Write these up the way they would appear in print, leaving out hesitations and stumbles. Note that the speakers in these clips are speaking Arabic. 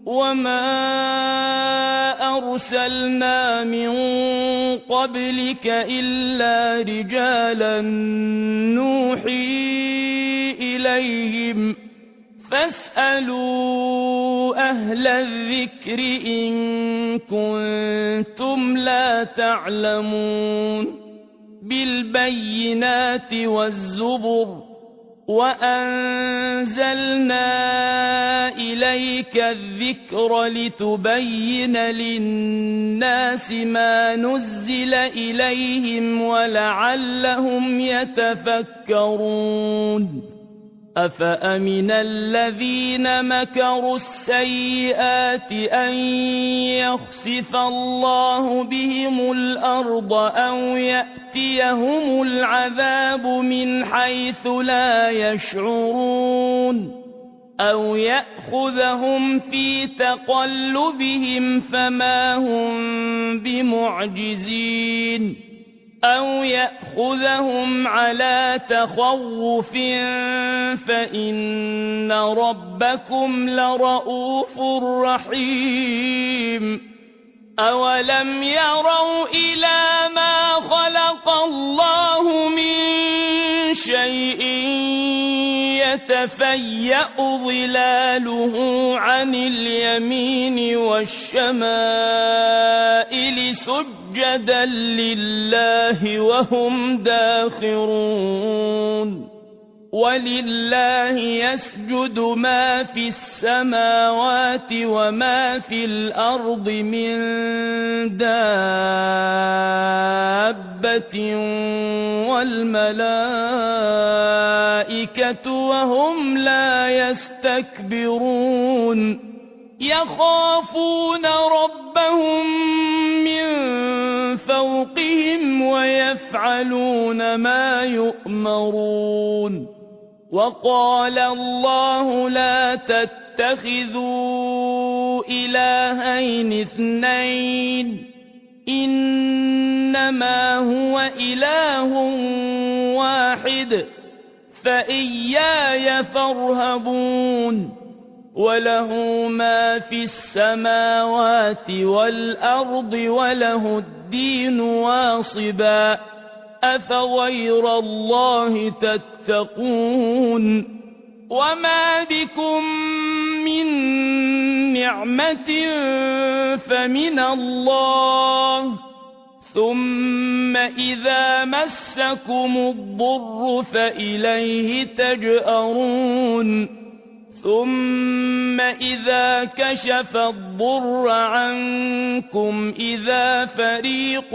وما أرسلنا من قبلك إلا رجالا نوحي إليهم فاسألوا أهل الذكر إن كنتم لا تعلمون بالبينات والزبر وأنزلنا إليك الذكر لتبين للناس ما نزل إليهم ولعلهم يتفكرون أفأمن الذين مكروا السيئات أن يخسف الله بهم الأرض أو يأتيهم العذاب من حيث لا يشعرون أو يأخذهم في تقلبهم فما هم بمعجزين أو يأخذهم على تخوف فإن ربكم لرؤوف رحيم أولم يروا إلى ما خلق الله من شيء يتفيأ ظلاله عن اليمين والشمائل سجدا لله وهم داخرون ولله يسجد ما في السماوات وما في الأرض من دابة والملائكة وهم لا يستكبرون يخافون ربهم من فوقهم ويفعلون ما يؤمرون وقال الله لا تتخذوا إلهين اثنين إنما هو إله واحد فإياي فارهبون وله ما في السماوات والأرض وله الدين واصبا أفغير الله تتقون وما بكم من نعمة فمن الله ثم إذا مسكم الضر فإليه تجأرون ثم إذا كشف الضر عنكم إذا فريق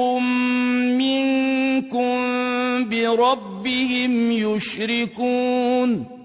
منكم بربهم يشركون